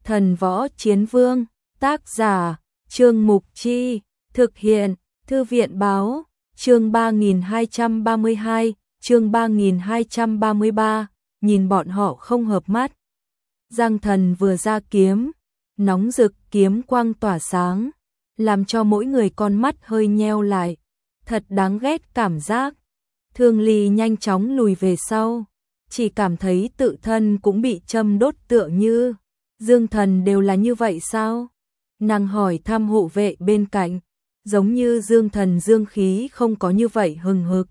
Thần Võ Chiến Vương, tác giả, Trương Mục Chi, thực hiện, Thư viện Báo, chương 3232, chương 3233, nhìn bọn họ không hợp mắt. Giang Thần vừa ra kiếm, nóng rực kiếm quang tỏa sáng, làm cho mỗi người con mắt hơi nheo lại, thật đáng ghét cảm giác. Thương Ly nhanh chóng lùi về sau, chỉ cảm thấy tự thân cũng bị châm đốt tựa như, Dương Thần đều là như vậy sao? Nàng hỏi thăm hộ vệ bên cạnh, giống như Dương Thần dương khí không có như vậy hừng hực.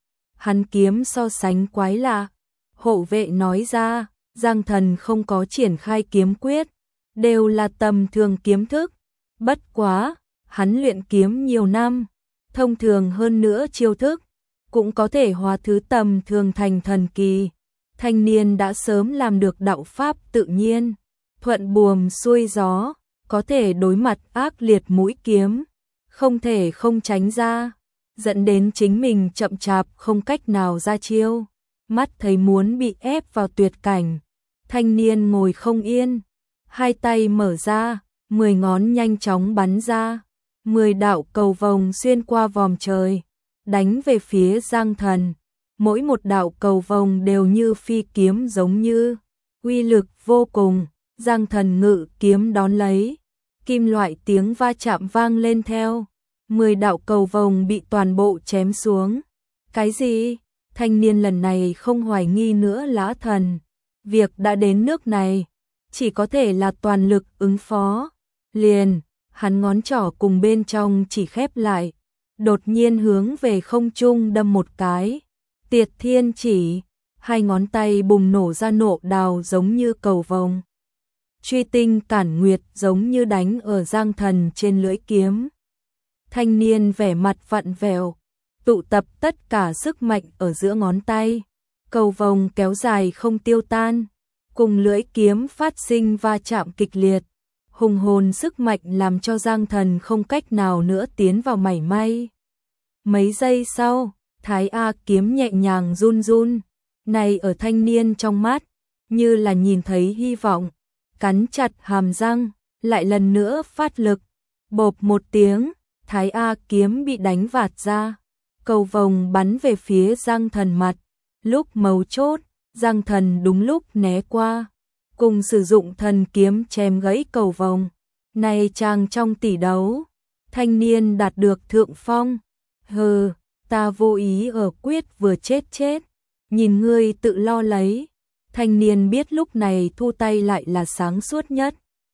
Hắn kiếm so sánh quái lạ, hộ vệ nói ra, Giang Thần không có triển khai kiếm quyết, đều là tầm thường kiếm thức, bất quá, hắn luyện kiếm nhiều năm, thông thường hơn nữa chiêu thức, cũng có thể hóa thứ tầm thường thành thần kỳ. Thanh niên đã sớm làm được đạo pháp tự nhiên, thuận buồm xuôi gió, có thể đối mặt ác liệt mũi kiếm, không thể không tránh ra, dẫn đến chính mình chậm chạp không cách nào ra chiêu, mắt thấy muốn bị ép vào tuyệt cảnh. Thanh niên ngồi không yên, hai tay mở ra, 10 ngón nhanh chóng bắn ra, 10 đạo cầu vồng xuyên qua vòm trời, đánh về phía Giang Thần. Mỗi một đạo cầu vồng đều như phi kiếm giống như, uy lực vô cùng. Giang Thần ngự kiếm đón lấy, kim loại tiếng va chạm vang lên theo, 10 đạo cầu vồng bị toàn bộ chém xuống. Cái gì? Thanh niên lần này không hoài nghi nữa Lã Thần, việc đã đến nước này, chỉ có thể là toàn lực ứng phó. Liền, hắn ngón trỏ cùng bên trong chỉ khép lại, đột nhiên hướng về không trung đâm một cái. Tiệt Thiên Chỉ, hai ngón tay bùng nổ ra nộ đào giống như cầu vồng. Truy tinh cản nguyệt giống như đánh ở Giang Thần trên lưỡi kiếm. Thanh niên vẻ mặt vặn vẹo, tụ tập tất cả sức mạnh ở giữa ngón tay. Cầu vồng kéo dài không tiêu tan, cùng lưỡi kiếm phát sinh va chạm kịch liệt. Hùng hồn sức mạnh làm cho Giang Thần không cách nào nữa tiến vào mảy may. Mấy giây sau, Thái A kiếm nhẹ nhàng run run, này ở thanh niên trong mắt, như là nhìn thấy hy vọng, cắn chặt hàm răng, lại lần nữa phát lực, bộp một tiếng, Thái A kiếm bị đánh vạt ra, cầu vồng bắn về phía Giang Thần mặt, lúc mấu chốt, Giang Thần đúng lúc né qua, cùng sử dụng thần kiếm chém gãy cầu vồng, này chàng trong tỷ đấu, thanh niên đạt được thượng phong, hừ. Ta vô ý ở quyết vừa chết, nhìn ngươi tự lo lấy. Thanh niên biết lúc này thu tay lại là sáng suốt nhất.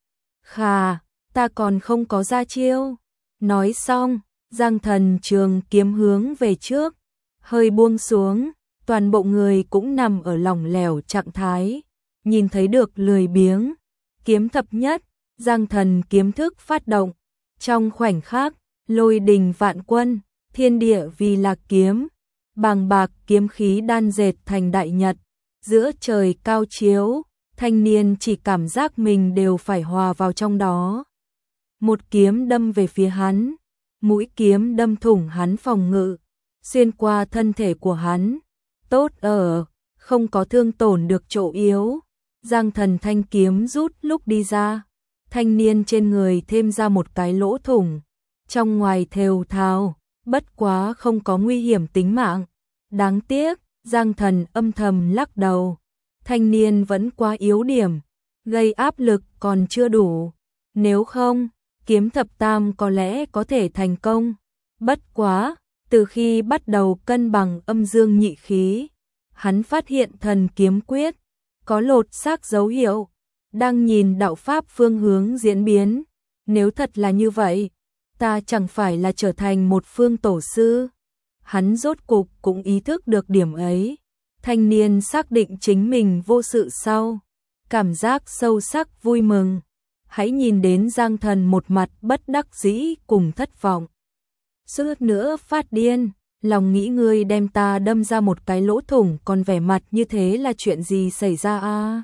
Khà, ta còn không có ra chiêu. Nói xong, Giang Thần trường kiếm hướng về trước, hơi buông xuống, toàn bộ người cũng nằm ở lỏng lẻo trạng thái, nhìn thấy được lười biếng. Kiếm thập nhất, Giang Thần kiếm thức phát động, trong khoảnh khắc, lôi đình vạn quân. Thiên địa vì là kiếm, bàng bạc kiếm khí đan dệt thành đại nhật, giữa trời cao chiếu, thanh niên chỉ cảm giác mình đều phải hòa vào trong đó. Một kiếm đâm về phía hắn, mũi kiếm đâm thủng hắn phòng ngự, xuyên qua thân thể của hắn, tốt ở, không có thương tổn được chỗ yếu. Giang Thần thanh kiếm rút lúc đi ra, thanh niên trên người thêm ra một cái lỗ thủng, trong ngoài thều thào. Bất quá không có nguy hiểm tính mạng. Đáng tiếc, Giang Thần âm thầm lắc đầu. Thanh niên vẫn quá yếu điểm, gây áp lực còn chưa đủ. Nếu không, kiếm thập tam có lẽ có thể thành công. Bất quá, từ khi bắt đầu cân bằng âm dương nhị khí, hắn phát hiện thần kiếm quyết có lột xác dấu hiệu, đang nhìn đạo pháp phương hướng diễn biến. Nếu thật là như vậy, ta chẳng phải là trở thành một phương tổ sư. Hắn rốt cục cũng ý thức được điểm ấy. Thanh niên xác định chính mình vô sự sau, cảm giác sâu sắc vui mừng. Hãy nhìn đến Giang Thần một mặt bất đắc dĩ cùng thất vọng. Suýt nữa phát điên, lòng nghĩ ngươi đem ta đâm ra một cái lỗ thủng còn vẻ mặt như thế là chuyện gì xảy ra a?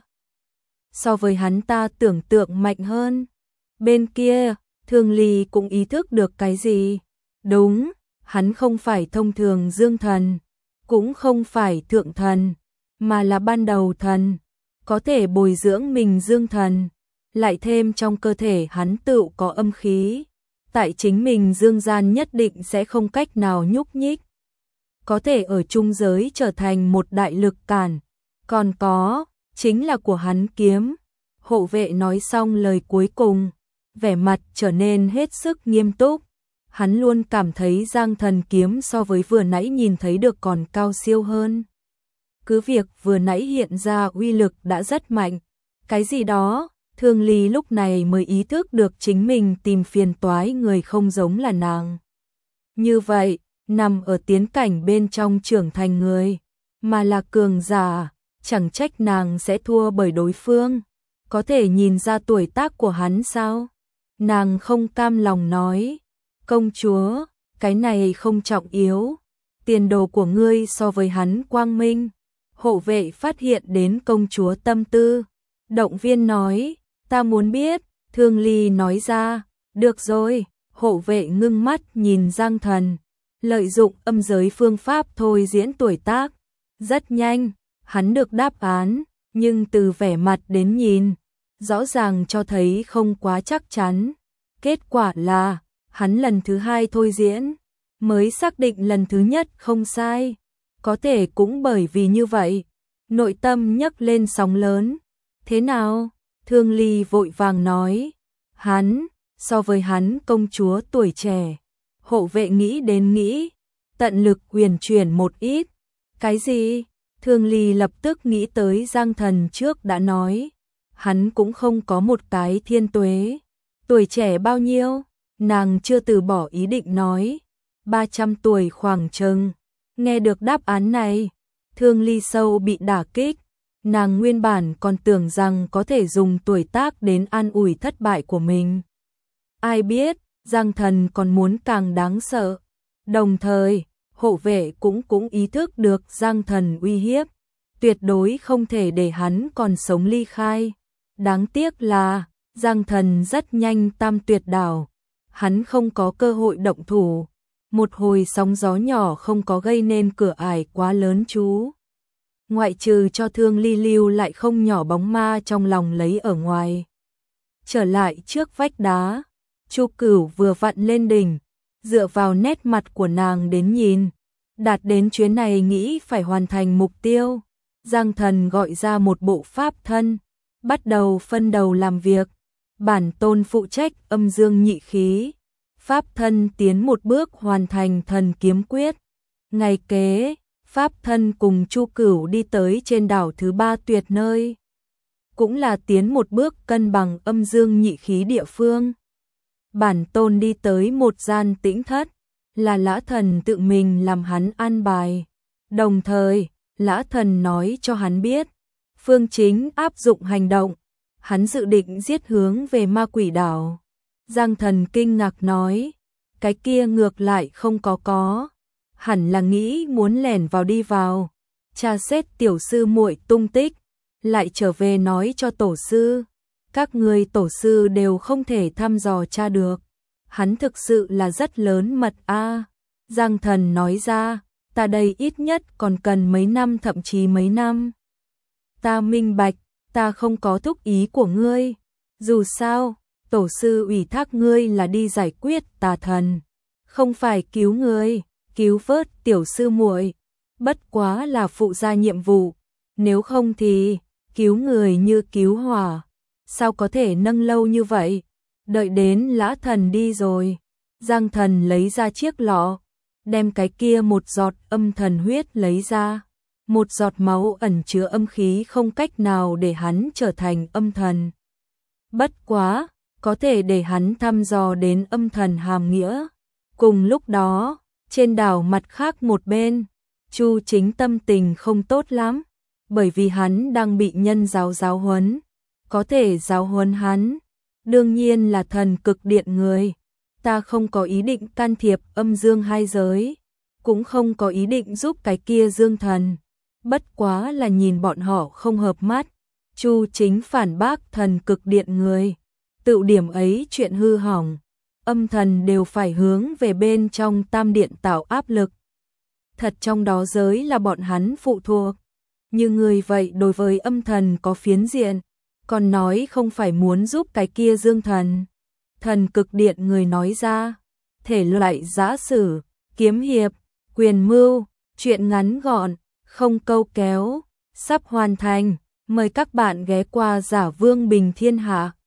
So với hắn ta tưởng tượng mạnh hơn. Bên kia, Thương Ly cũng ý thức được cái gì? Đúng, hắn không phải thông thường dương thần, cũng không phải thượng thần, mà là ban đầu thần, có thể bồi dưỡng mình dương thần. lại thêm trong cơ thể hắn tự có âm khí, tại chính mình dương gian nhất định sẽ không cách nào nhúc nhích, có thể ở trung giới trở thành một đại lực cản, còn có, chính là của hắn kiếm. Hộ vệ nói xong lời cuối cùng, vẻ mặt trở nên hết sức nghiêm túc, hắn luôn cảm thấy Giang Thần kiếm so với vừa nãy nhìn thấy được còn cao siêu hơn. Cứ việc vừa nãy hiện ra uy lực đã rất mạnh, cái gì đó, Thương Ly lúc này mới ý thức được chính mình tìm phiền toái người không giống là nàng. Như vậy, nằm ở tiến cảnh bên trong trưởng thành người, mà là cường giả, chẳng trách nàng sẽ thua bởi đối phương. Có thể nhìn ra tuổi tác của hắn sao? Nàng không cam lòng nói, công chúa, cái này không trọng yếu, tiền đồ của ngươi so với hắn quang minh. Hộ vệ phát hiện đến công chúa tâm tư, động viên nói, ta muốn biết. Thương Ly nói ra, được rồi. Hộ vệ ngưng mắt nhìn Giang Thần, lợi dụng âm giới phương pháp thôi diễn tuổi tác. Rất nhanh, hắn được đáp án, nhưng từ vẻ mặt đến nhìn, rõ ràng cho thấy không quá chắc chắn. Kết quả là, hắn lần thứ hai thôi diễn, mới xác định lần thứ nhất không sai. Có thể cũng bởi vì như vậy, nội tâm nhấc lên sóng lớn. Thế nào? Thương Ly vội vàng nói, hắn, so với hắn công chúa tuổi trẻ. Hộ vệ nghĩ đến nghĩ, tận lực huyền chuyển một ít. Cái gì? Thương Ly lập tức nghĩ tới Giang Thần trước đã nói, hắn cũng không có một cái thiên tuế. Tuổi trẻ bao nhiêu? Nàng chưa từ bỏ ý định nói, 300 tuổi khoảng chừng. Nghe được đáp án này, Thương Ly sâu bị đả kích. Nàng nguyên bản còn tưởng rằng có thể dùng tuổi tác đến an ủi thất bại của mình. Ai biết, Giang Thần còn muốn càng đáng sợ. Đồng thời, hộ vệ cũng ý thức được Giang Thần uy hiếp, tuyệt đối không thể để hắn còn sống ly khai. Đáng tiếc là, Giang Thần rất nhanh tam tuyệt đảo, hắn không có cơ hội động thủ. Một hồi sóng gió nhỏ không có gây nên cửa ải quá lớn chú. Ngoại trừ cho Thương Ly lưu lại không nhỏ bóng ma trong lòng lấy ở ngoài. Trở lại trước vách đá, Chu Cửu vừa vặn lên đỉnh, dựa vào nét mặt của nàng đến nhìn, đạt đến chuyến này nghĩ phải hoàn thành mục tiêu. Giang Thần gọi ra một bộ pháp thân, bắt đầu phân đầu làm việc. Bản tôn phụ trách âm dương nhị khí, pháp thân tiến một bước hoàn thành thần kiếm quyết. Ngày kế, pháp thân cùng Chu Cửu đi tới trên đảo thứ 3 tuyệt nơi, cũng là tiến một bước cân bằng âm dương nhị khí địa phương. Bản tôn đi tới một gian tĩnh thất, là Lã Thần tự mình làm hắn an bài. Đồng thời, Lã Thần nói cho hắn biết, phương chính áp dụng hành động, hắn dự định giết hướng về ma quỷ đảo. Giang Thần kinh ngạc nói, cái kia ngược lại không có. Hẳn là nghĩ muốn lẻn vào đi vào, tra xét tiểu sư muội tung tích, lại trở về nói cho tổ sư. Các người tổ sư đều không thể thăm dò tra được. Hắn thực sự là rất lớn mật a. Giang Thần nói ra, ta đây ít nhất còn cần mấy năm thậm chí mấy năm. Ta minh bạch, ta không có thúc ý của ngươi. Dù sao, tổ sư ủy thác ngươi là đi giải quyết tà thần, không phải cứu ngươi, cứu vớt tiểu sư muội. Bất quá là phụ gia nhiệm vụ, nếu không thì cứu người như cứu hỏa, sao có thể nâng lâu như vậy. Đợi đến Lã Thần đi rồi, Giang Thần lấy ra chiếc lọ, đem cái kia một giọt âm thần huyết lấy ra. Một giọt máu ẩn chứa âm khí không cách nào để hắn trở thành âm thần. Bất quá, có thể để hắn thăm dò đến âm thần hàm nghĩa. Cùng lúc đó, trên đảo mặt khác một bên, Chu Chính tâm tình không tốt lắm, bởi vì hắn đang bị nhân giáo huấn. Có thể giáo huấn hắn, đương nhiên là thần cực điện người. Ta không có ý định can thiệp âm dương hai giới, cũng không có ý định giúp cái kia dương thần. Bất quá là nhìn bọn họ không hợp mắt. Chu Chính phản bác thần cực điện người. Tự điểm ấy chuyện hư hỏng, âm thần đều phải hướng về bên trong tam điện tạo áp lực. Thật trong đó giới là bọn hắn phụ thuộc. Như người vậy đối với âm thần có phiến diện, còn nói không phải muốn giúp cái kia Dương Thần. Thần cực điện người nói ra, thể loại giã sử, kiếm hiệp, quyền mưu, truyện ngắn gọn, không câu kéo, sắp hoàn thành, mời các bạn ghé qua Giả Vương Bình Thiên Hạ.